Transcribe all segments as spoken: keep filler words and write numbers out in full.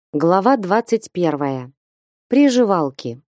Глава двадцать первая. Приживалки.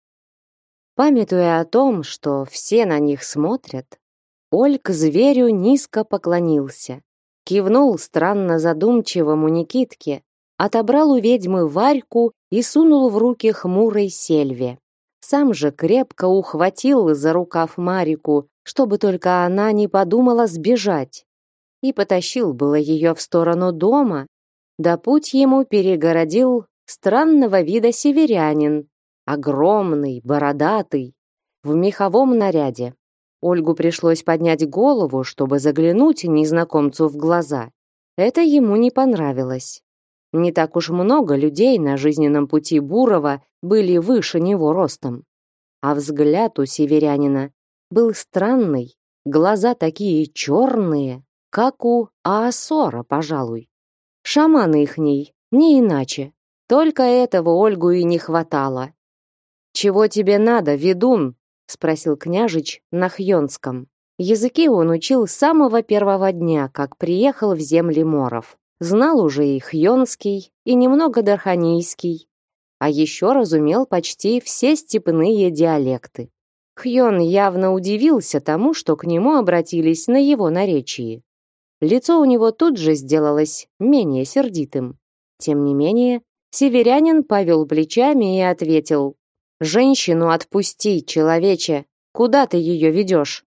Памятуя о том, что все на них смотрят, Ольг зверю низко поклонился, кивнул странно задумчивому Никитке, отобрал у ведьмы Варьку и сунул в руки хмурой Сельве. Сам же крепко ухватил за рукав Марику, чтобы только она не подумала сбежать, и потащил было ее в сторону дома, да путь ему перегородил странного вида северянин, огромный, бородатый, в меховом наряде. Ольгу пришлось поднять голову, чтобы заглянуть незнакомцу в глаза. Это ему не понравилось. Не так уж много людей на жизненном пути Бурова были выше него ростом. А взгляд у северянина был странный, глаза такие черные, как у Аасора, пожалуй. Шаманы ихний, не иначе. Только этого Ольгу и не хватало. «Чего тебе надо, ведун?» — спросил княжич на хьонском. Языки он учил с самого первого дня, как приехал в земли моров. Знал уже и хьонский, и немного дарханийский, а еще разумел почти все степные диалекты. Хьон явно удивился тому, что к нему обратились на его наречии. Лицо у него тут же сделалось менее сердитым. Тем не менее, северянин повел плечами и ответил: «Женщину отпусти, человече! Куда ты ее ведешь?»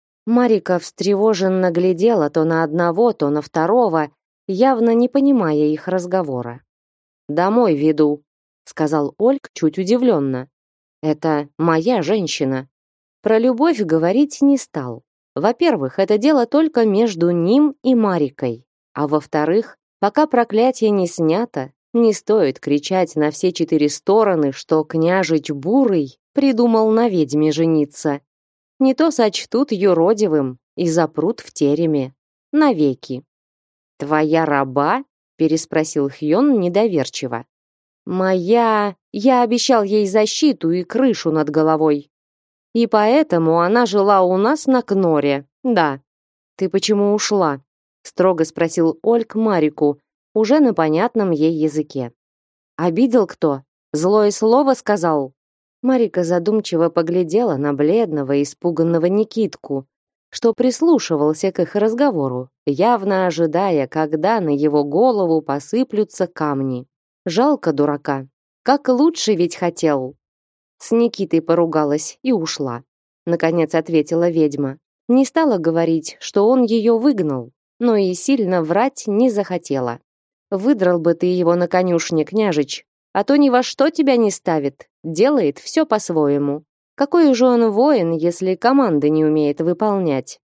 Марика встревоженно глядела то на одного, то на второго, явно не понимая их разговора. «Домой веду», — сказал Ольг чуть удивленно. «Это моя женщина». Про любовь говорить не стал. Во-первых, это дело только между ним и Марикой. А во-вторых, пока проклятие не снято, не стоит кричать на все четыре стороны, что княжич Бурый придумал на ведьме жениться. Не то сочтут юродивым и запрут в тереме. Навеки. «Твоя раба?» — переспросил Хьон недоверчиво. «Моя... Я обещал ей защиту и крышу над головой. И поэтому она жила у нас на Кноре, да». «Ты почему ушла?» — строго спросил Ольг Марику, уже на понятном ей языке. «Обидел кто? Злое слово сказал?» Марика задумчиво поглядела на бледного, испуганного Никитку, что прислушивался к их разговору, явно ожидая, когда на его голову посыплются камни. Жалко дурака. Как лучше ведь хотел. С Никитой поругалась и ушла. Наконец ответила ведьма. Не стала говорить, что он ее выгнал, но и сильно врать не захотела. Выдрал бы ты его на конюшне, княжич, а то ни во что тебя не ставит, делает все по-своему. Какой же он воин, если команды не умеет выполнять?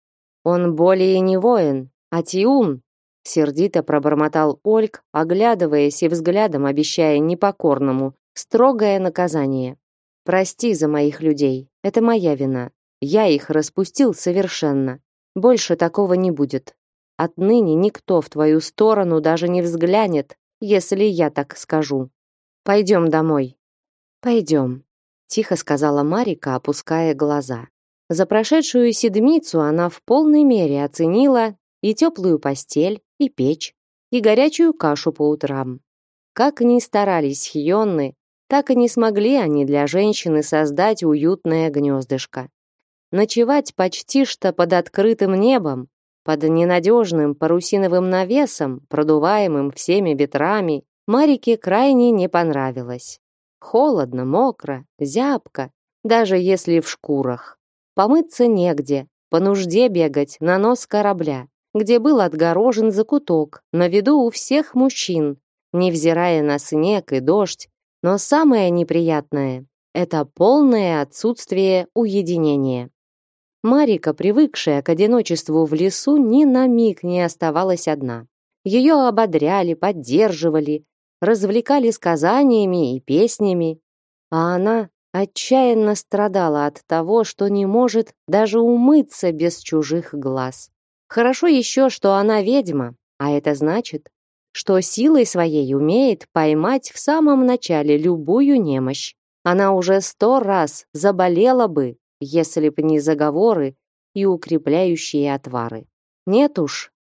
Он более не воин, а тиун, сердито пробормотал Ольг, оглядываясь и взглядом обещая непокорному строгое наказание. Прости за моих людей, это моя вина. Я их распустил совершенно. Больше такого не будет. Отныне никто в твою сторону даже не взглянет, если я так скажу. Пойдем домой. Пойдем, тихо сказала Марика, опуская глаза. За прошедшую седмицу она в полной мере оценила и теплую постель, и печь, и горячую кашу по утрам. Как ни старались хьонны, так и не смогли они для женщины создать уютное гнездышко. Ночевать почти что под открытым небом, под ненадежным парусиновым навесом, продуваемым всеми ветрами, Марике крайне не понравилось. Холодно, мокро, зябко, даже если в шкурах. Помыться негде, по нужде бегать на нос корабля, где был отгорожен закуток, на виду у всех мужчин, невзирая на снег и дождь. Но самое неприятное — это полное отсутствие уединения. Марика, привыкшая к одиночеству в лесу, ни на миг не оставалась одна. Ее ободряли, поддерживали, развлекали сказаниями и песнями, а она отчаянно страдала от того, что не может даже умыться без чужих глаз. Хорошо еще, что она ведьма, а это значит, что силой своей умеет поймать в самом начале любую немощь. Она уже сто раз заболела бы, если б не заговоры и укрепляющие отвары. Нет уж,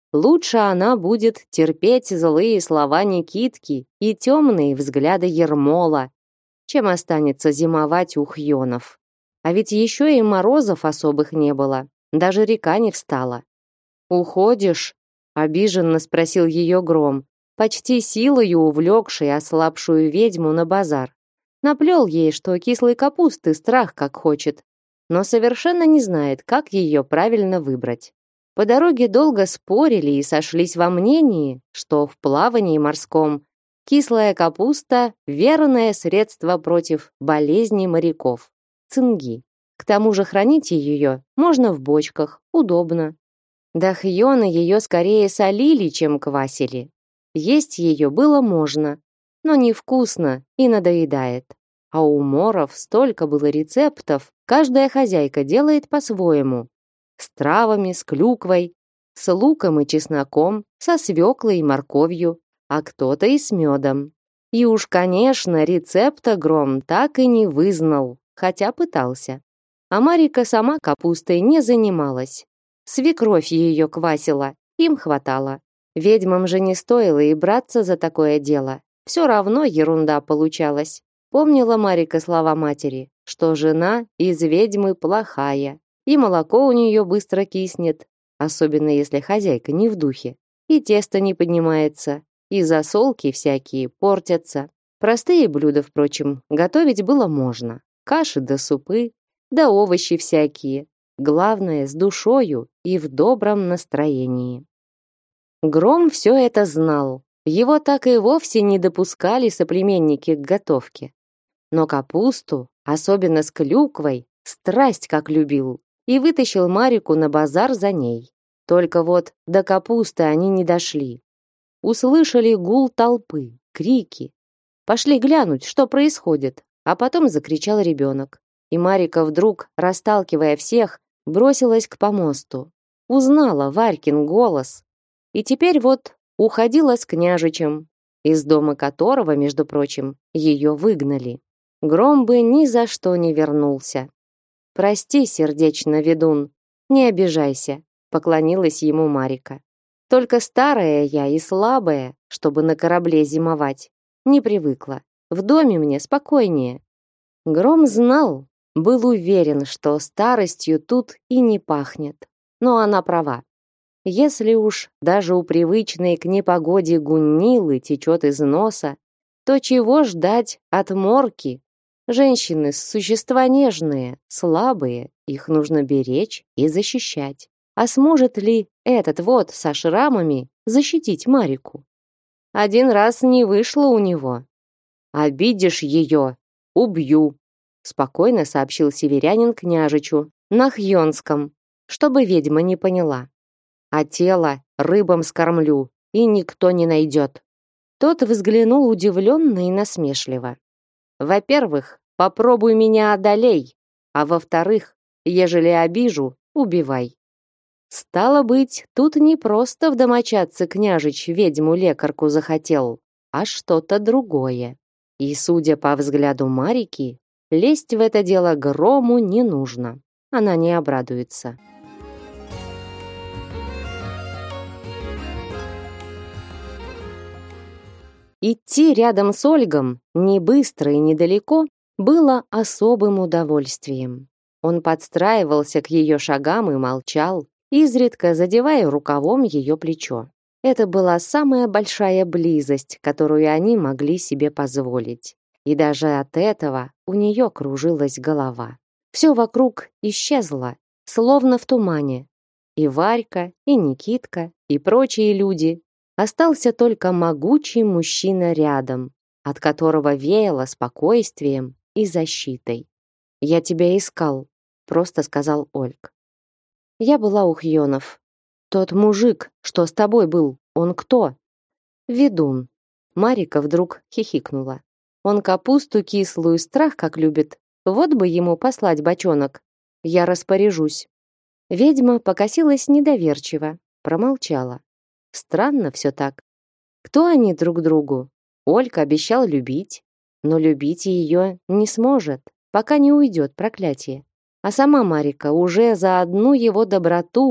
лучше она будет терпеть злые слова Никитки и темные взгляды Ермола, чем останется зимовать у Хьонов. А ведь еще и морозов особых не было, даже река не встала. «Уходишь?» — обиженно спросил ее Гром, почти силою увлекший ослабшую ведьму на базар. Наплел ей, что кислой капусты страх как хочет, но совершенно не знает, как ее правильно выбрать. По дороге долго спорили и сошлись во мнении, что в плавании морском кислая капуста – верное средство против болезней моряков – цинги. К тому же хранить ее можно в бочках, удобно. Да хьоны ее скорее солили, чем квасили. Есть ее было можно, но невкусно и надоедает. А у моров столько было рецептов, каждая хозяйка делает по-своему. С травами, с клюквой, с луком и чесноком, со свеклой и морковью, а кто-то и с медом. И уж, конечно, рецепта Гром так и не вызнал, хотя пытался. А Марика сама капустой не занималась. Свекровь ее квасила, им хватало. Ведьмам же не стоило и браться за такое дело. Все равно ерунда получалась. Помнила Марика слова матери, что жена из ведьмы плохая, и молоко у нее быстро киснет, особенно если хозяйка не в духе, и тесто не поднимается, и засолки всякие портятся. Простые блюда, впрочем, готовить было можно. Каши да супы, да овощи всякие. Главное, с душою и в добром настроении. Гром все это знал. Его так и вовсе не допускали соплеменники к готовке. Но капусту, особенно с клюквой, страсть как любил, и вытащил Марику на базар за ней. Только вот до капусты они не дошли. Услышали гул толпы, крики. Пошли глянуть, что происходит, а потом закричал ребенок. И Марика вдруг, расталкивая всех, бросилась к помосту. Узнала Варькин голос. И теперь вот уходила с княжичем, из дома которого, между прочим, ее выгнали. Гром бы ни за что не вернулся. «Прости, сердечно, ведун, не обижайся», — поклонилась ему Марика. «Только старая я и слабая, чтобы на корабле зимовать. Не привыкла. В доме мне спокойнее». Гром знал, был уверен, что старостью тут и не пахнет. Но она права. Если уж даже у привычной к непогоде гуннилы течет из носа, то чего ждать от морки? Женщины — существа нежные, слабые, их нужно беречь и защищать. А сможет ли этот вот со шрамами защитить Марику? Один раз не вышло у него. «Обидишь ее — убью», — спокойно сообщил северянин княжичу на хьонском, чтобы ведьма не поняла. «А тело рыбам скормлю, и никто не найдет». Тот взглянул удивленно и насмешливо. «Во-первых, попробуй меня одолей, а во-вторых, ежели обижу, убивай». Стало быть, тут не просто в домочадце княжич ведьму-лекарку захотел, а что-то другое. И, судя по взгляду Марики, лезть в это дело Грому не нужно. Она не обрадуется. Идти рядом с Ольгом, не быстро и недалеко, было особым удовольствием. Он подстраивался к ее шагам и молчал, изредка задевая рукавом ее плечо. Это была самая большая близость, которую они могли себе позволить. И даже от этого у нее кружилась голова. Все вокруг исчезло, словно в тумане. И Варька, и Никитка, и прочие люди. Остался только могучий мужчина рядом, от которого веяло спокойствием и защитой. «Я тебя искал», — просто сказал Ольг. «Я была у Хьонов. Тот мужик, что с тобой был, он кто?» «Ведун». Марика вдруг хихикнула. «Он капусту кислую страх как любит. Вот бы ему послать бочонок. Я распоряжусь». Ведьма покосилась недоверчиво, промолчала. Странно все так. Кто они друг другу? Ольга обещал любить, но любить ее не сможет, пока не уйдет проклятие. А сама Марика уже за одну его доброту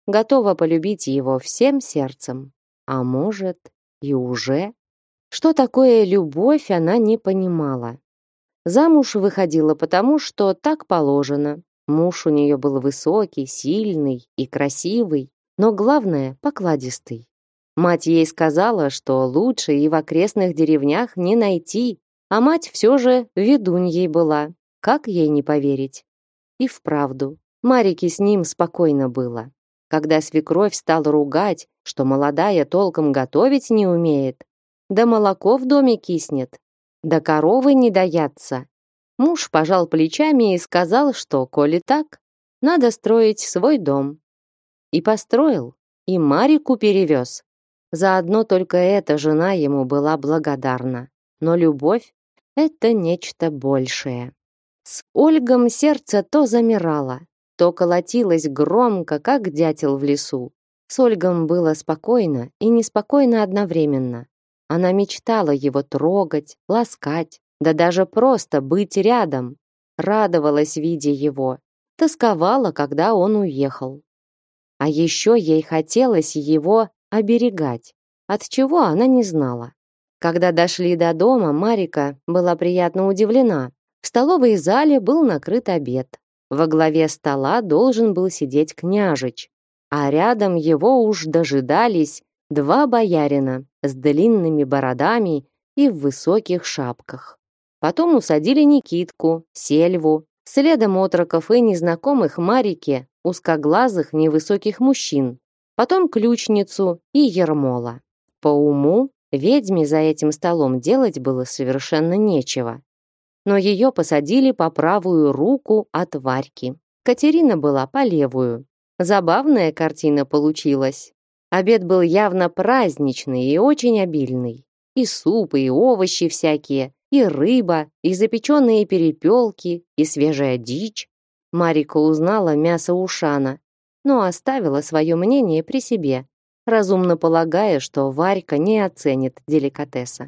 готова полюбить его всем сердцем. А может, и уже? Что такое любовь, она не понимала. Замуж выходила потому, что так положено. Муж у нее был высокий, сильный и красивый, но главное, покладистый. Мать ей сказала, что лучше и в окрестных деревнях не найти, а мать все же ведуньей была. Как ей не поверить? И вправду, Марике с ним спокойно было. Когда свекровь стала ругать, что молодая толком готовить не умеет, да молоко в доме киснет, да коровы не доятся, муж пожал плечами и сказал, что, коли так, надо строить свой дом. И построил, и Марику перевез. Заодно только эта жена ему была благодарна. Но любовь — это нечто большее. С Ольгом сердце то замирало, то колотилось громко, как дятел в лесу. С Ольгом было спокойно и неспокойно одновременно. Она мечтала его трогать, ласкать, да даже просто быть рядом. Радовалась, видя его, тосковала, когда он уехал. А еще ей хотелось его оберегать, от чего она не знала. Когда дошли до дома, Марика была приятно удивлена. В столовой зале был накрыт обед. Во главе стола должен был сидеть княжич, а рядом его уж дожидались два боярина с длинными бородами и в высоких шапках. Потом усадили Никитку, Сельву, следом отроков и незнакомых Марике, узкоглазых невысоких мужчин, потом ключницу и Ермола. По уму ведьме за этим столом делать было совершенно нечего. Но ее посадили по правую руку от Варьки. Катерина была по левую. Забавная картина получилась. Обед был явно праздничный и очень обильный. И суп, и овощи всякие, и рыба, и запеченные перепелки, и свежая дичь. Марика узнала мясо ушана, но оставила свое мнение при себе, разумно полагая, что Варька не оценит деликатеса.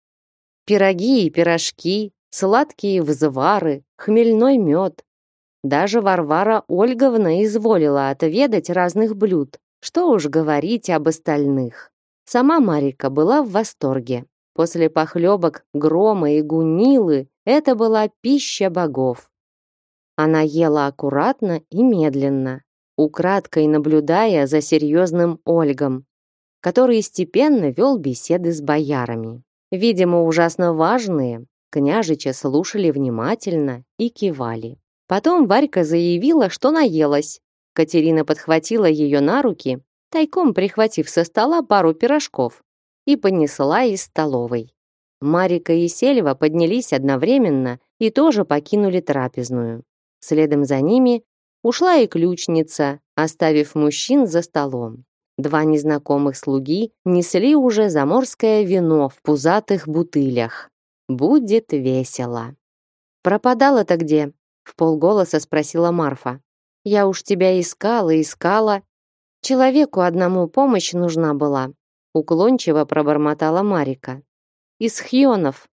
Пироги и пирожки, сладкие взвары, хмельной мед. Даже Варвара Ольговна изволила отведать разных блюд. Что уж говорить об остальных. Сама Марика была в восторге. После похлебок Грома и Гунилы это была пища богов. Она ела аккуратно и медленно, украдкой наблюдая за серьезным Ольгом, который степенно вел беседы с боярами. Видимо, ужасно важные, княжича слушали внимательно и кивали. Потом Варька заявила, что наелась. Катерина подхватила ее на руки, тайком прихватив со стола пару пирожков, и понесла из столовой. Марика и Сельва поднялись одновременно и тоже покинули трапезную. Следом за ними ушла и ключница, оставив мужчин за столом. Два незнакомых слуги несли уже заморское вино в пузатых бутылях. Будет весело. «Пропадала-то где?» — вполголоса спросила Марфа. «Я уж тебя искала, искала. Человеку одному помощь нужна была», — уклончиво пробормотала Марика. «Из хьонов».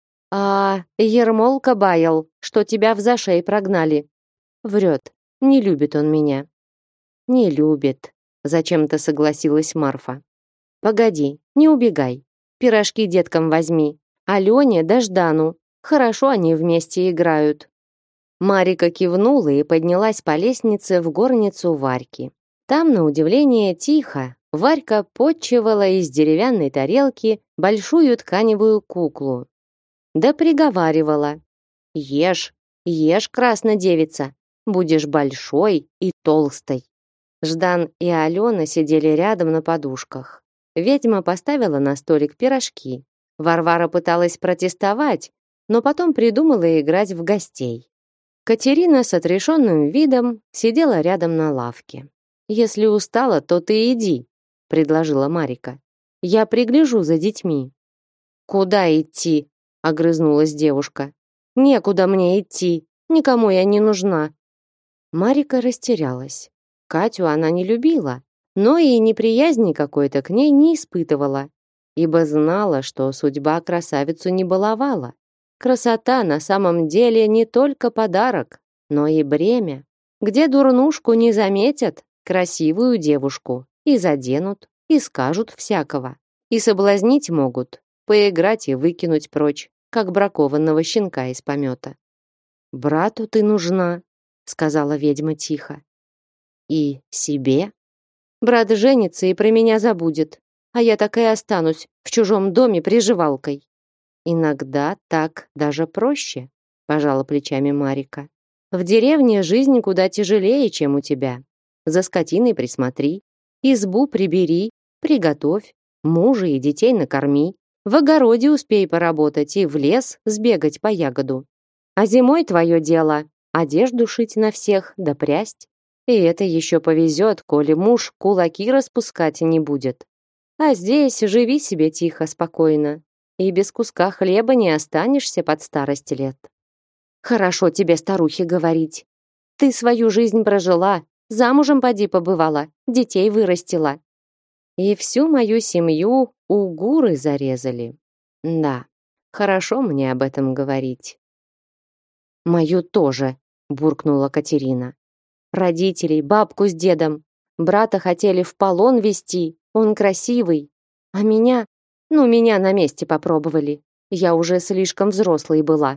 «А, Ермолка баял, что тебя в зашей прогнали». «Врет, не любит он меня». «Не любит», — зачем-то согласилась Марфа. «Погоди, не убегай. Пирожки деткам возьми. Алене да Ждану. Хорошо они вместе играют». Марика кивнула и поднялась по лестнице в горницу Варьки. Там, на удивление, тихо. Варька подчевала из деревянной тарелки большую тканевую куклу. Да приговаривала: «Ешь, ешь, краснодевица, будешь большой и толстой». Ждан и Алена сидели рядом на подушках. Ведьма поставила на столик пирожки. Варвара пыталась протестовать, но потом придумала играть в гостей. Катерина с отрешенным видом сидела рядом на лавке. «Если устала, то ты иди», — предложила Марика. «Я пригляжу за детьми». «Куда идти?» — огрызнулась девушка. «Некуда мне идти, никому я не нужна». Марика растерялась. Катю она не любила, но и неприязни какой-то к ней не испытывала, ибо знала, что судьба красавицу не баловала. Красота на самом деле не только подарок, но и бремя. Где дурнушку не заметят, Красивую девушку и заденут, и скажут всякого. И соблазнить могут, поиграть и выкинуть прочь, как бракованного щенка из помета. «Брату ты нужна», — сказала ведьма тихо. «И себе? Брат женится и про меня забудет, а я так и останусь в чужом доме приживалкой». «Иногда так даже проще», — пожала плечами Марика. «В деревне жизнь куда тяжелее, чем у тебя. За скотиной присмотри, избу прибери, приготовь, мужа и детей накорми, в огороде успей поработать и в лес сбегать по ягоду. А зимой твое дело — одежду шить на всех да прясть. И это еще повезет, коли муж кулаки распускать не будет. А здесь живи себе тихо, спокойно, и без куска хлеба не останешься под старость лет». «Хорошо тебе, старухе, говорить. Ты свою жизнь прожила, замужем поди побывала, детей вырастила. И всю мою семью угуры зарезали. Да, хорошо мне об этом говорить». «Мою тоже», — буркнула Катерина. «Родителей, бабку с дедом, брата хотели в полон вести, он красивый. А меня, ну, меня на месте попробовали. Я уже слишком взрослой была».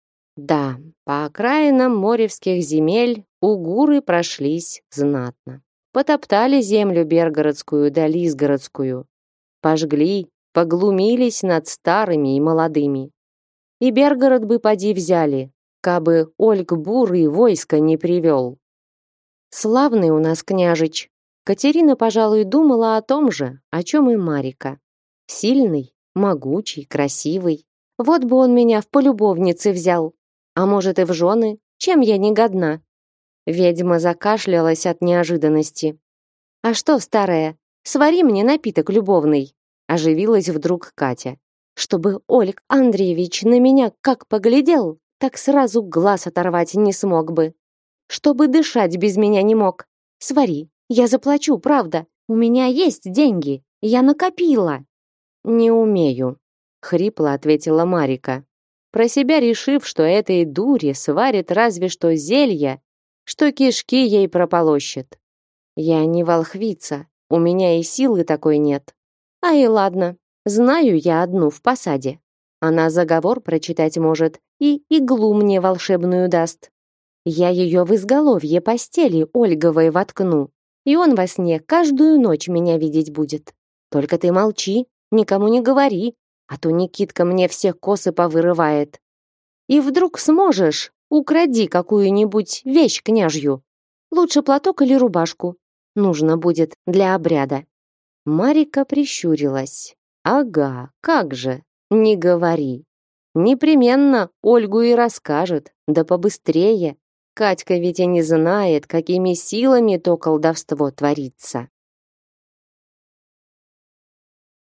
Да, по окраинам Моревских земель угуры прошлись знатно. Потоптали землю Бергородскую да Лизгородскую. Пожгли, поглумились над старыми и молодыми. И Бергород бы поди взяли, кабы Ольг Бурый войско не привел. Славный у нас княжич. Катерина, пожалуй, думала о том же, о чем и Марика. Сильный, могучий, красивый. Вот бы он меня в полюбовницы взял. А может и в жены, чем я не годна? Ведьма закашлялась от неожиданности. «А что, старая, свари мне напиток любовный», оживилась вдруг Катя. «Чтобы Ольг Андреевич на меня как поглядел, так сразу глаз оторвать не смог бы. Чтобы дышать без меня не мог. Свари, я заплачу, правда. У меня есть деньги, я накопила». «Не умею», — хрипло ответила Марика, про себя решив, что этой дуре сварит разве что зелья, что кишки ей прополощет. «Я не волхвица, у меня и силы такой нет. А и ладно, знаю я одну в посаде. Она заговор прочитать может и иглу мне волшебную даст. Я ее в изголовье постели Ольговой воткну, и он во сне каждую ночь меня видеть будет. Только ты молчи, никому не говори, а то Никитка мне все косы повырывает. И вдруг сможешь, укради какую-нибудь вещь княжью. Лучше платок или рубашку. Нужно будет для обряда». Марика прищурилась. «Ага, как же, не говори. Непременно Ольгу и расскажет, да побыстрее. Катька ведь и не знает, какими силами то колдовство творится».